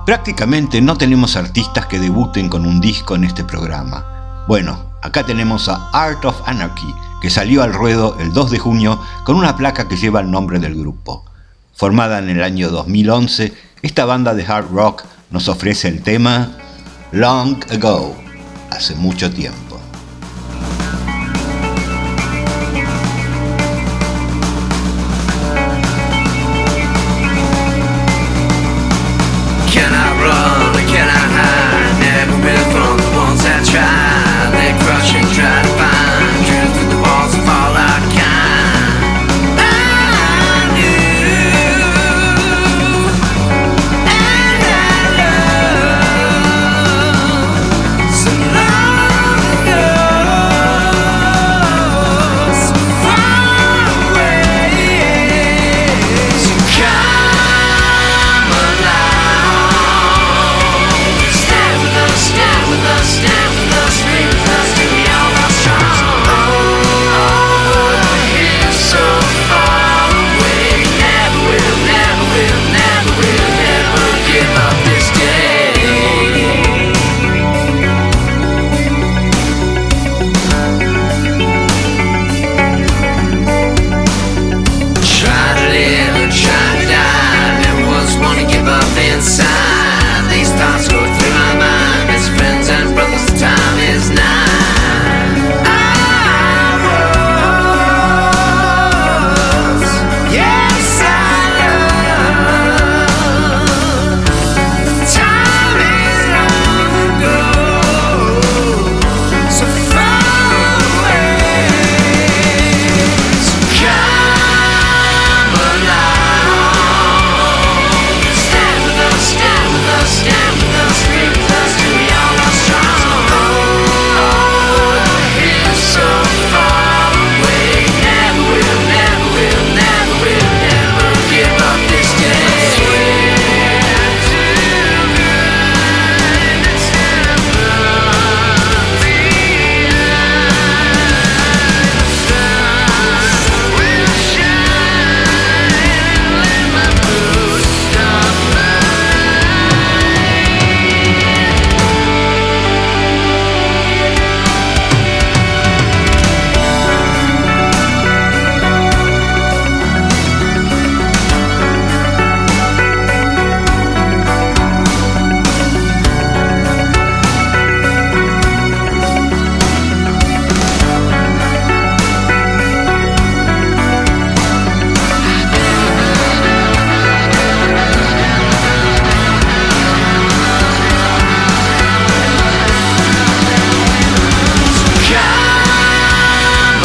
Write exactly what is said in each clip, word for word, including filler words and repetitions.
Prácticamente no tenemos artistas que debuten con un disco en este programa. Bueno, acá tenemos a Art of Anarchy, que salió al ruedo el dos de junio con una placa que lleva el nombre del grupo. Formada en el año dos mil once, esta banda de hard rock nos ofrece el tema Long Ago, hace mucho tiempo. Can I run or can I hide? Never will from the ones that try. They crush and try to find truth through the walls of all our kind. I knew and I loved so long ago, so far away. So come alive. Stand with us, stand with us, stand with us, scream with us till we all are strong. Oh, here so far away. Never will, never will, never will, never give up this day. Try to live or try to die. Never was one to give up inside. These thoughts go through my mind. As friends and brothers, the time is nigh. I was, yes I love. Time is long ago, so far away. So come alive. Stand with us, stand with us, stand with us, scream with us till we all are strong. Oh, here so far away. Never will, never will, never will, never give up this day. Come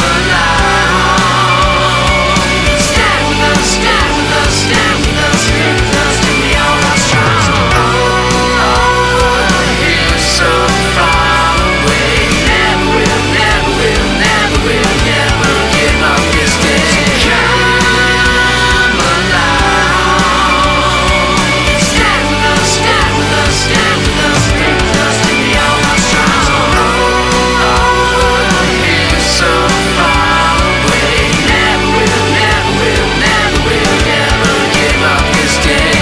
alive. Stand with us, stand with us, stand with us, scream with us till we all are strong. Oh, here so far away. Never will, never will, never will, never give up this day. Come alive. Stand with us, stand with us, stand with us, scream with us till we all are strong. Oh, here so far away. Never will, never will, never will, never give up this day.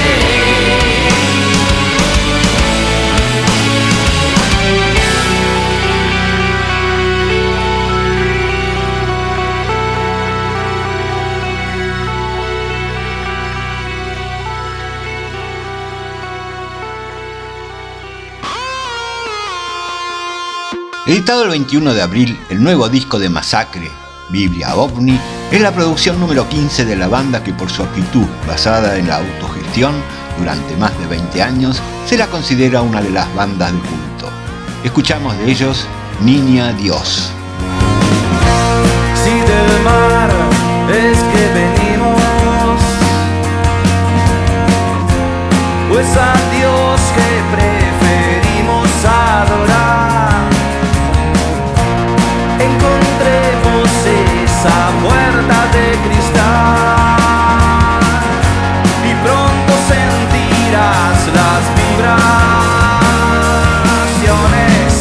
Editado el veintiuno de abril, el nuevo disco de Masacre, Biblia OVNI, es la producción número quince de la banda que por su actitud basada en la autogestión durante más de veinte años se la considera una de las bandas de culto. Escuchamos de ellos Niña Dios. Si del mar es que venimos, pues a Dios que preferimos adorar, encontremos esa puerta de cristal y pronto sentirás las vibraciones.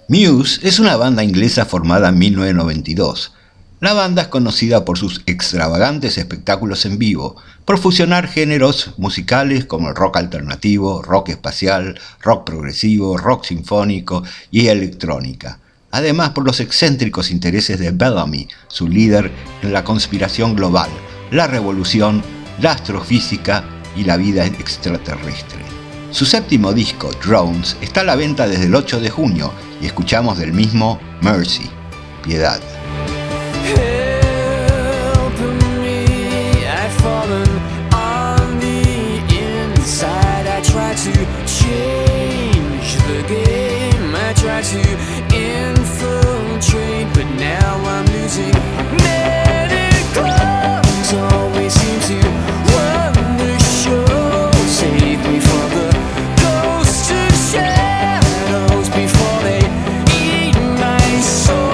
Muse es una banda inglesa formada en mil novecientos noventa y dos. La banda es conocida por sus extravagantes espectáculos en vivo, por fusionar géneros musicales como el rock alternativo, rock espacial, rock progresivo, rock sinfónico y electrónica. Además por los excéntricos intereses de Bellamy, su líder en la conspiración global, la revolución, la astrofísica y la vida extraterrestre. Su séptimo disco, Drones, está a la venta desde el ocho de junio y escuchamos del mismo Mercy, Piedad. Help me, I've fallen on the inside. I try to change the game, I try to infiltrate, but now I'm losing. Medicals always seem to run the show. Save me from the ghosts and shadows before they eat my soul.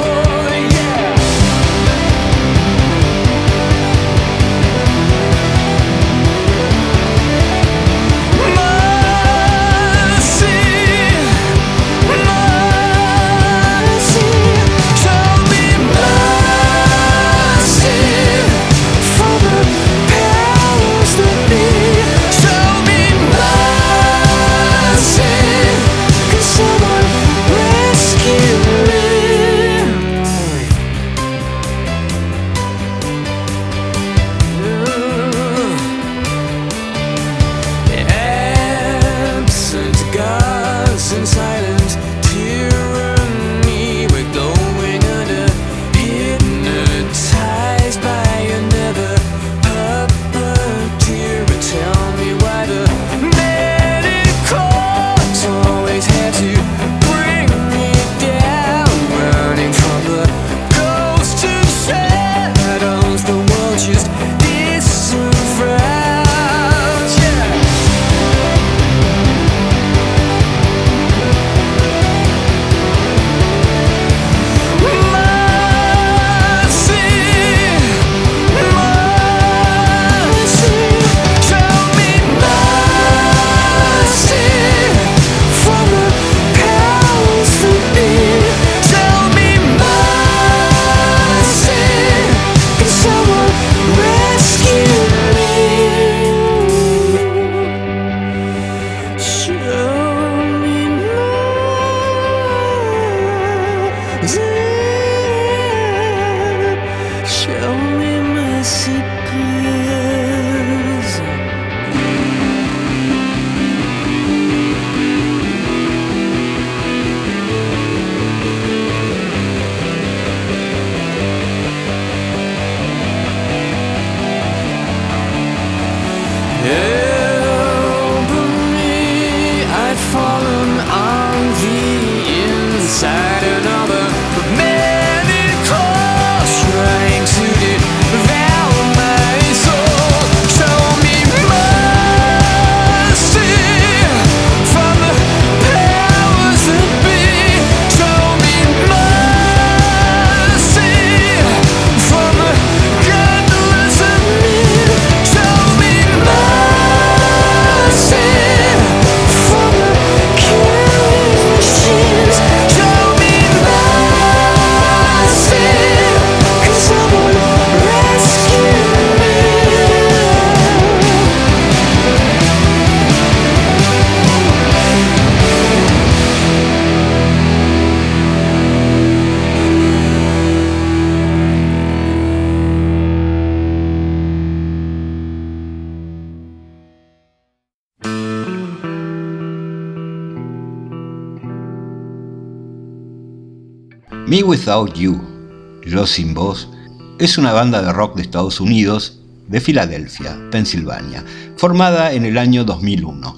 Me Without You, Yo Sin Vos, es una banda de rock de Estados Unidos, de Filadelfia, Pensilvania, formada en el año dos mil uno.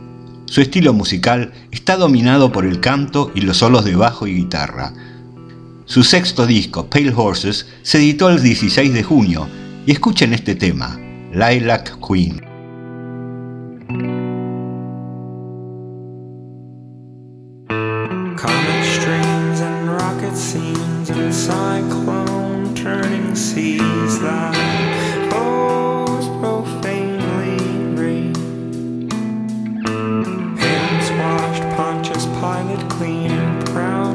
Su estilo musical está dominado por el canto y los solos de bajo y guitarra. Su sexto disco, Pale Horses, se editó el dieciséis de junio, y escuchen este tema, Lilac Queen. Scenes and cyclone turning seas that bows profanely rain. Hands washed Pontius Pilate clean and proud.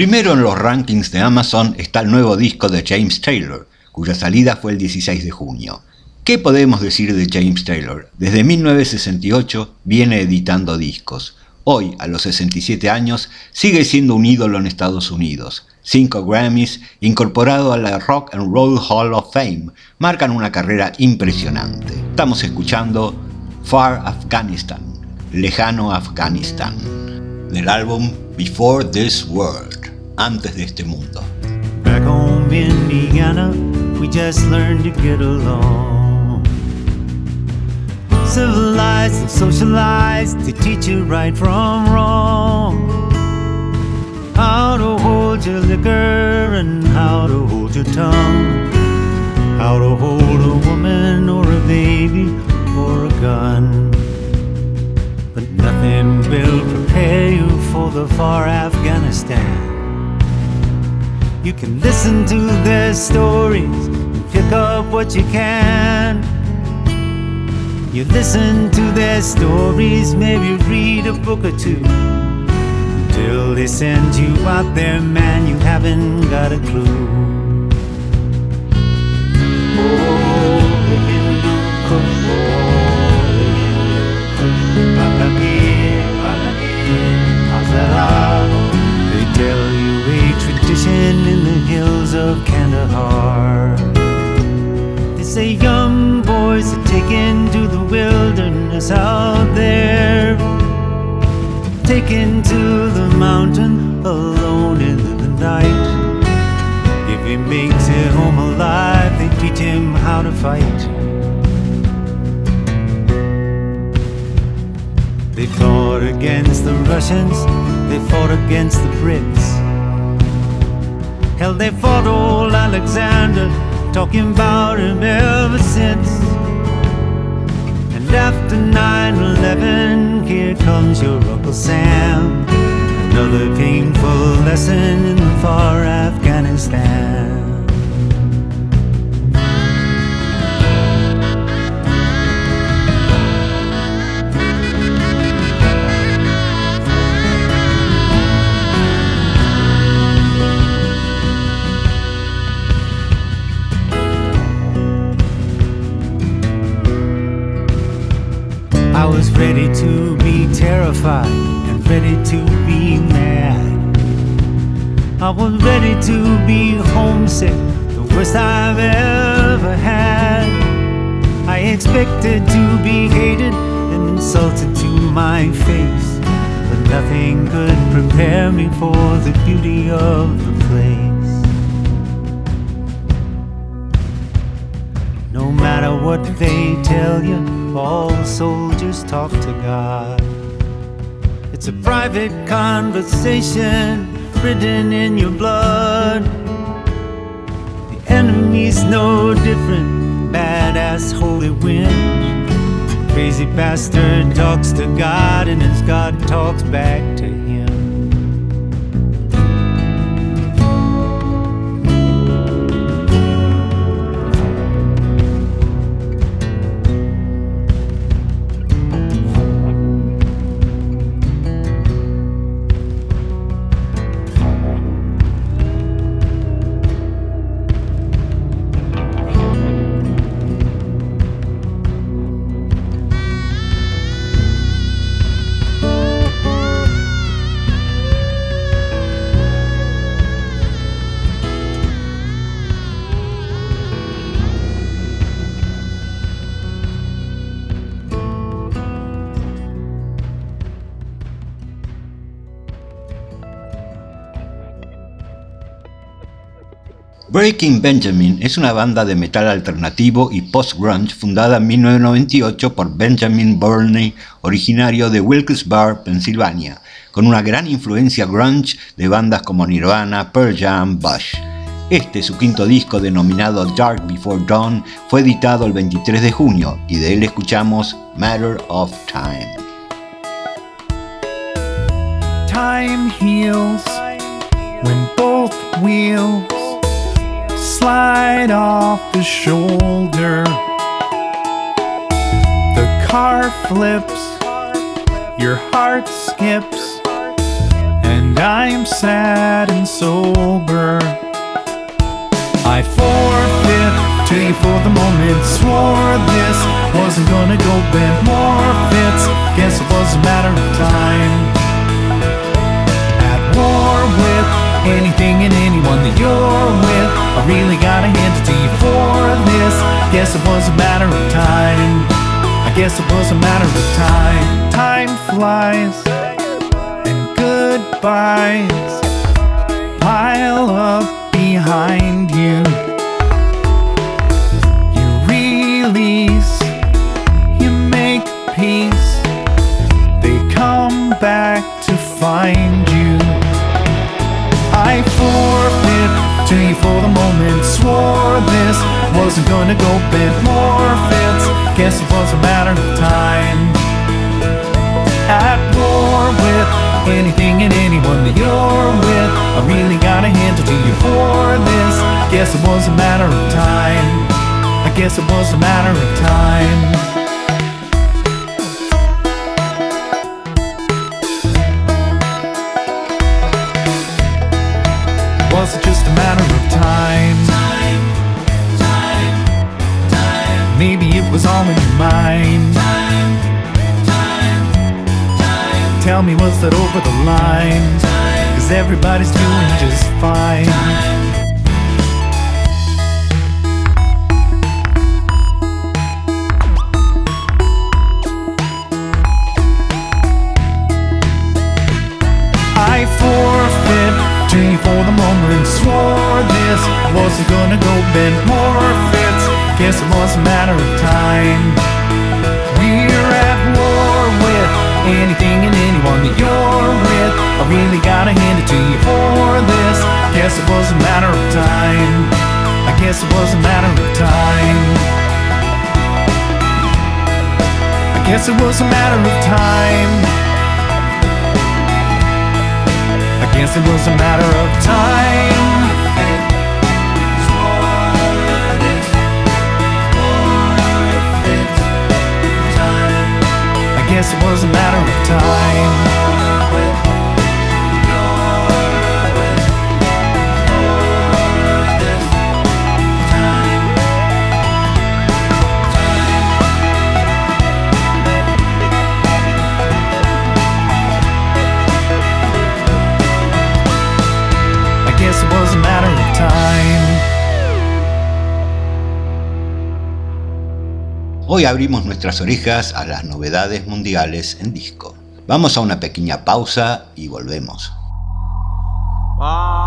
Primero en los rankings de Amazon está el nuevo disco de James Taylor, cuya salida fue el dieciséis de junio. ¿Qué podemos decir de James Taylor? Desde mil novecientos sesenta y ocho viene editando discos. Hoy, a los sesenta y siete años, sigue siendo un ídolo en Estados Unidos. Cinco Grammys, incorporado a la Rock and Roll Hall of Fame, marcan una carrera impresionante. Estamos escuchando Far Afghanistan, Lejano Afganistán, del álbum Before This World, Antes de este mundo. Back home in Indiana, we just learned to get along. Civilized and socialized to teach you right from wrong. How to hold your liquor and how to hold your tongue. How to hold a woman or a baby or a gun. But nothing will prepare you for the far Afghanistan. You can listen to their stories and pick up what you can. You listen to their stories, maybe read a book or two. Till they send you out there, man, you haven't got a clue. They tell you a tradition in the hills of Kandahar. They say young boys are taken to the wilderness out there, taken to the mountain alone in the night. If he makes it home alive, they teach him how to fight. They fought against the Russians, they fought against the Brits. Hell, they fought old Alexander, talking about him ever since. And after nine eleven, here comes your Uncle Sam. Another painful lesson in the far Afghanistan. I was ready to be terrified and ready to be mad. I was ready to be homesick, the worst I've ever had. I expected to be hated and insulted to my face, but nothing could prepare me for the beauty of the place. No matter what they tell you, all the soldiers talk to God. It's a private conversation written in your blood. The enemy's no different, badass holy wind. Crazy bastard talks to God and his God talks back to him. Breaking Benjamin es una banda de metal alternativo y post-grunge fundada en mil novecientos noventa y ocho por Benjamin Burney, originario de Wilkes-Barre, Pensilvania, con una gran influencia grunge de bandas como Nirvana, Pearl Jam, Bush. Este, su quinto disco denominado Dark Before Dawn, fue editado el veintitrés de junio y de él escuchamos Matter of Time. Time heals when both wheels slide off the shoulder. The car flips, your heart skips, and and I'm sad and sober. I forfeit to you for the moment. Swore this wasn't gonna go bad. More fits, guess it was a matter of time. At war with anything and anyone that you're with, I really gotta hand it to you for this. Guess it was a matter of time. I guess it was a matter of time. Time flies and goodbyes pile up behind you. You release, you make peace, they come back to find you. I forfeit to you for the moment. Swore this wasn't gonna go bad. More fits, guess it was a matter of time. At war with anything and anyone that you're with, I really gotta hand it to you for this. Guess it was a matter of time. I guess it was a matter of time. Was it just a matter of time? Time, time, time. Maybe it was all in your mind. Time, time, time. Tell me, was that over the line? Time, 'cause everybody's doing just fine. Time. I forfeit to you for the moment. Swore this wasn't gonna go bad. More fits, guess it was a matter of time. We're at war with anything and anyone that you're with. I really gotta hand it to you for this. Guess it was a matter of time. I guess it was a matter of time. I guess it was a matter of time. I guess it was a matter of time. I guess it was a matter of time. I guess it was a matter of time. Hoy abrimos nuestras orejas a las novedades mundiales en disco. Vamos a una pequeña pausa y volvemos. Ah.